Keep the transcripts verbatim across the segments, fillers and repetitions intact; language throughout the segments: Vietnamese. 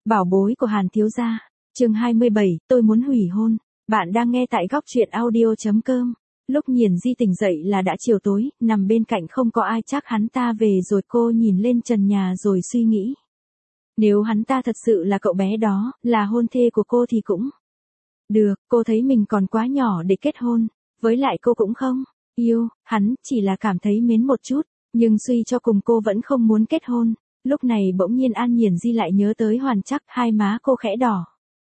Bảo bối của Hàn thiếu gia, chương hai mươi bảy, tôi muốn hủy hôn. Bạn đang nghe tại góc truyện audio chấm com. Lúc Nhiển Di tỉnh dậy là đã chiều tối, nằm bên cạnh không có ai, chắc hắn ta về rồi. Cô nhìn lên trần nhà rồi suy nghĩ. Nếu hắn ta thật sự là cậu bé đó, là hôn thê của cô thì cũng được. Cô thấy mình còn quá nhỏ để kết hôn. Với lại cô cũng không yêu hắn, chỉ là cảm thấy mến một chút. Nhưng suy cho cùng cô vẫn không muốn kết hôn. Lúc này bỗng nhiên An Nhiển Di lại nhớ tới Hoàn Trắc, hai má cô khẽ đỏ.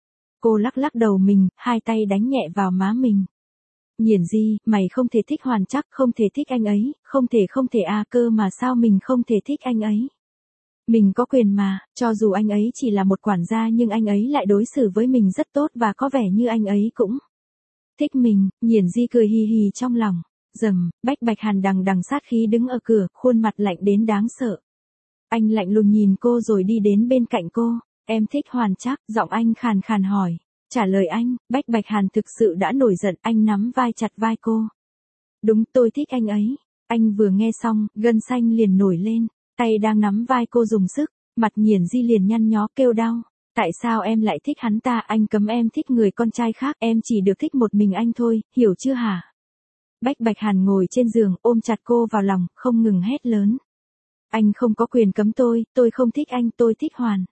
Cô lắc lắc đầu mình, hai tay đánh nhẹ vào má mình. Nhiển Di, mày không thể thích Hoàn Trắc, không thể thích anh ấy, không thể không thể à cơ mà sao mình không thể thích anh ấy. Mình có quyền mà, cho dù anh ấy chỉ là một quản gia nhưng anh ấy lại đối xử với mình rất tốt và có vẻ như anh ấy cũng thích mình. Nhiển Di cười hì hì trong lòng. Rầm, Bách Bạch Hàn đằng đằng sát khí đứng ở cửa, khuôn mặt lạnh đến đáng sợ. Anh lạnh lùng nhìn cô rồi đi đến bên cạnh cô. Em thích Hoàn Trắc, giọng anh khàn khàn hỏi. Trả lời anh, Bách Bạch Hàn thực sự đã nổi giận, anh nắm vai chặt vai cô. Đúng, tôi thích anh ấy. Anh vừa nghe xong, gân xanh liền nổi lên, tay đang nắm vai cô dùng sức, mặt Nhiển Di liền nhăn nhó kêu đau. Tại sao em lại thích hắn ta, anh cấm em thích người con trai khác, em chỉ được thích một mình anh thôi, hiểu chưa hả? Bách Bạch Hàn ngồi trên giường, ôm chặt cô vào lòng, không ngừng hét lớn. Anh không có quyền cấm tôi, tôi không thích anh, tôi thích Hoàn.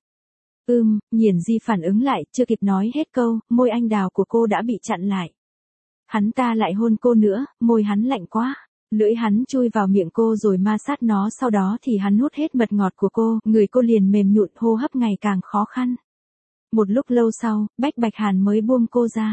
Ừm, Nhiển Di phản ứng lại, chưa kịp nói hết câu, môi anh đào của cô đã bị chặn lại. Hắn ta lại hôn cô nữa, môi hắn lạnh quá. Lưỡi hắn chui vào miệng cô rồi ma sát nó, sau đó thì hắn hút hết mật ngọt của cô, người cô liền mềm nhũn, hô hấp ngày càng khó khăn. Một lúc lâu sau, Bách Bạch Hàn mới buông cô ra.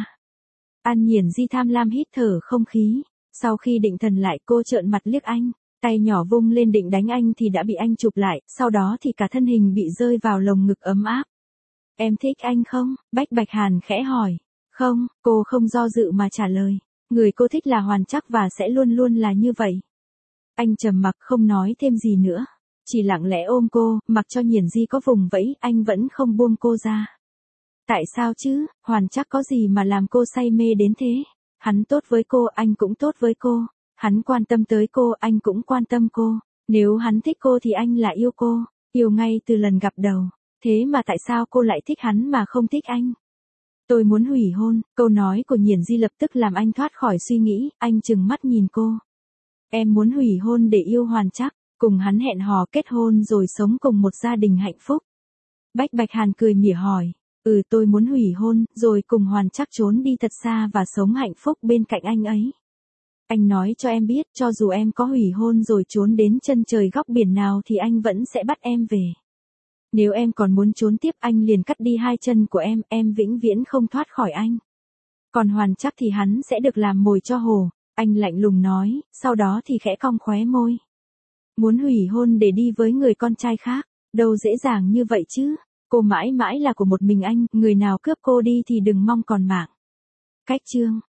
An Nhiển Di tham lam hít thở không khí. Sau khi định thần lại, cô trợn mặt liếc anh, tay nhỏ vung lên định đánh anh thì đã bị anh chụp lại, sau đó thì cả thân hình bị rơi vào lồng ngực ấm áp. Em thích anh không? Bách Bạch Hàn khẽ hỏi. Không, cô không do dự mà trả lời. Người cô thích là Hoàn Trắc và sẽ luôn luôn là như vậy. Anh trầm mặc không nói thêm gì nữa, chỉ lặng lẽ ôm cô, mặc cho Nhiển Di có vùng vẫy, anh vẫn không buông cô ra. Tại sao chứ, Hoàn Trắc có gì mà làm cô say mê đến thế? Hắn tốt với cô, anh cũng tốt với cô. Hắn quan tâm tới cô, anh cũng quan tâm cô. Nếu hắn thích cô thì anh là yêu cô, yêu ngay từ lần gặp đầu. Thế mà tại sao cô lại thích hắn mà không thích anh? Tôi muốn hủy hôn, câu nói của Nhiển Di lập tức làm anh thoát khỏi suy nghĩ, anh trừng mắt nhìn cô. Em muốn hủy hôn để yêu Hoàn Trắc, cùng hắn hẹn hò kết hôn rồi sống cùng một gia đình hạnh phúc. Bách Bạch Hàn cười mỉa hỏi. Ừ, tôi muốn hủy hôn, rồi cùng Hoàn Trắc trốn đi thật xa và sống hạnh phúc bên cạnh anh ấy. Anh nói cho em biết, cho dù em có hủy hôn rồi trốn đến chân trời góc biển nào thì anh vẫn sẽ bắt em về. Nếu em còn muốn trốn tiếp, anh liền cắt đi hai chân của em, em vĩnh viễn không thoát khỏi anh. Còn Hoàn Trắc thì hắn sẽ được làm mồi cho hổ. Anh lạnh lùng nói, sau đó thì khẽ cong khóe môi. Muốn hủy hôn để đi với người con trai khác, đâu dễ dàng như vậy chứ. Cô mãi mãi là của một mình anh, người nào cướp cô đi thì đừng mong còn mạng. Cách chương